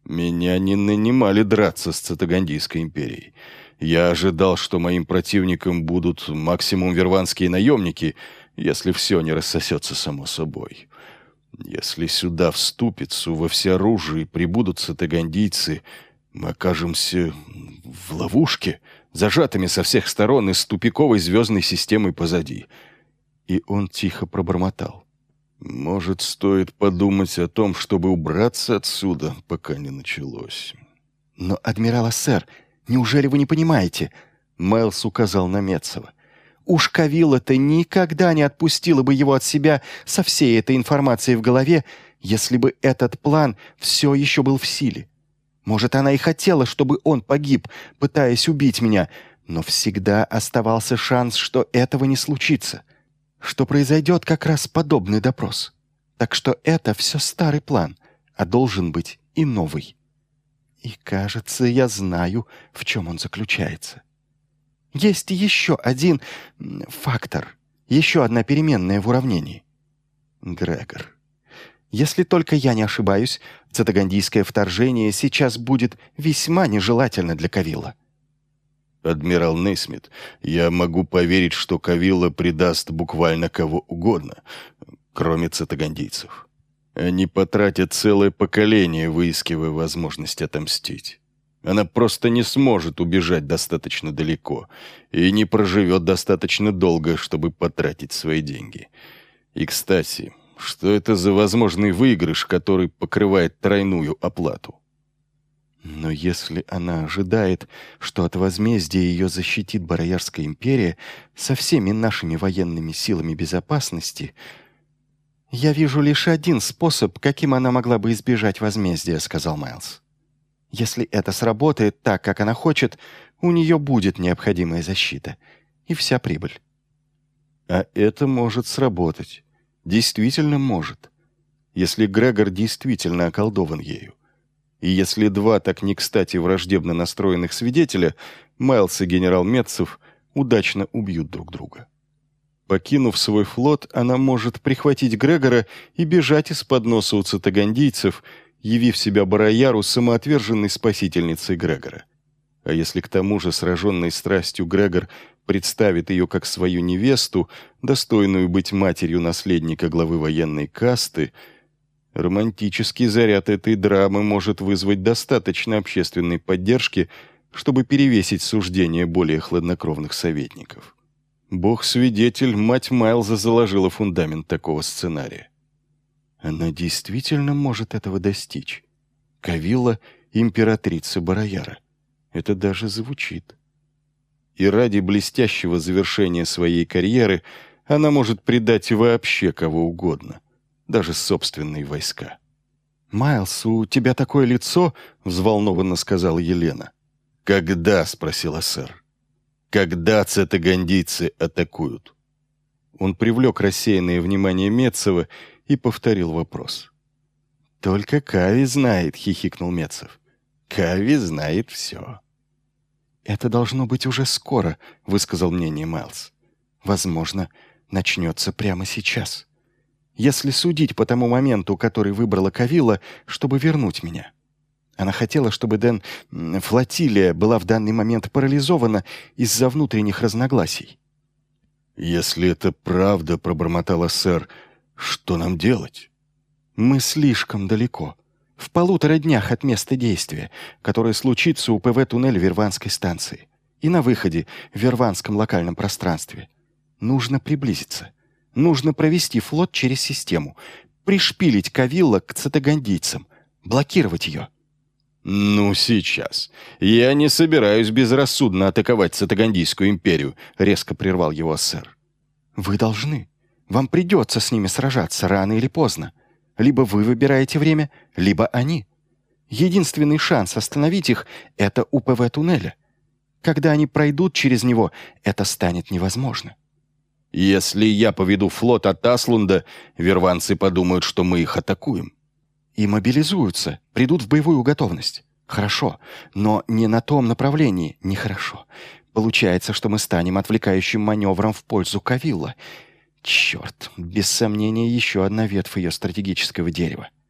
Меня не нанимали драться с Цитагандийской империей. Я ожидал, что моим противником будут максимум верванские наемники, если все не рассосется само собой. Если сюда в ступицу во всеоружии прибудут цитагандийцы, мы окажемся в ловушке, зажатыми со всех сторон и с тупиковой звездной системой позади. И он тихо пробормотал: может, стоит подумать о том, чтобы убраться отсюда, пока не началось. «Но, адмирал Ассер, неужели вы не понимаете?» Майлз указал на Метцева. «Уж Кавилла-то никогда не отпустила бы его от себя со всей этой информацией в голове, если бы этот план все еще был в силе. Может, она и хотела, чтобы он погиб, пытаясь убить меня, но всегда оставался шанс, что этого не случится, что произойдет как раз подобный допрос. Так что это все старый план, а должен быть и новый. И, кажется, я знаю, в чем он заключается. Есть еще один фактор, еще одна переменная в уравнении. Грегор. Если только я не ошибаюсь, цитагандийское вторжение сейчас будет весьма нежелательно для Кавилла. Адмирал Нейсмит, я могу поверить, что Кавилла предаст буквально кого угодно, кроме цитагандийцев. Они потратят целое поколение, выискивая возможность отомстить. Она просто не сможет убежать достаточно далеко и не проживет достаточно долго, чтобы потратить свои деньги. И, кстати, что это за возможный выигрыш, который покрывает тройную оплату? Но если она ожидает, что от возмездия ее защитит Бароярская империя со всеми нашими военными силами безопасности, я вижу лишь один способ, каким она могла бы избежать возмездия, сказал Майлз. Если это сработает так, как она хочет, у нее будет необходимая защита и вся прибыль. А это может сработать. Действительно может. Если Грегор действительно околдован ею. И если два так не кстати враждебно настроенных свидетеля, Майлз и генерал Метцев, удачно убьют друг друга. Покинув свой флот, она может прихватить Грегора и бежать из-под носа у цитагандийцев, явив себя Барояру самоотверженной спасительницей Грегора. А если к тому же сраженный страстью Грегор представит ее как свою невесту, достойную быть матерью наследника главы военной касты, романтический заряд этой драмы может вызвать достаточно общественной поддержки, чтобы перевесить суждения более хладнокровных советников. Бог-свидетель, мать Майлза заложила фундамент такого сценария. Она действительно может этого достичь. Кавилла — императрица Барояра. Это даже звучит. И ради блестящего завершения своей карьеры она может предать вообще кого угодно, даже собственные войска. «Майлз, у тебя такое лицо?» — взволнованно сказала Елена. «Когда?» — спросила сэр. «Когда цитагандийцы атакуют?» Он привлек рассеянное внимание Метцева и повторил вопрос. «Только Кави знает», — хихикнул Метцев. «Кави знает все». «Это должно быть уже скоро», — высказал мнение Майлз. «Возможно, начнется прямо сейчас. Если судить по тому моменту, который выбрала Кавилла, чтобы вернуть меня. Она хотела, чтобы флотилия была в данный момент парализована из-за внутренних разногласий». «Если это правда, — пробормотала сэр, — что нам делать?» «Мы слишком далеко. В 1,5 днях от места действия, которое случится у ПВ-туннеля Верванской станции. И на выходе в Верванском локальном пространстве. Нужно приблизиться. Нужно провести флот через систему. Пришпилить Кавилла к цитагандийцам. Блокировать ее». «Ну, сейчас. Я не собираюсь безрассудно атаковать Цитагандийскую империю», — резко прервал его сэр. «Вы должны. Вам придется с ними сражаться рано или поздно. Либо вы выбираете время, либо они. Единственный шанс остановить их — это у ПВ-туннеля. Когда они пройдут через него, это станет невозможно». «Если я поведу флот от Аслунда, верванцы подумают, что мы их атакуем». «И мобилизуются, придут в боевую готовность. Хорошо, но не на том направлении, нехорошо. Получается, что мы станем отвлекающим маневром в пользу Кавилла. Черт, без сомнения, еще одна ветвь ее стратегического дерева».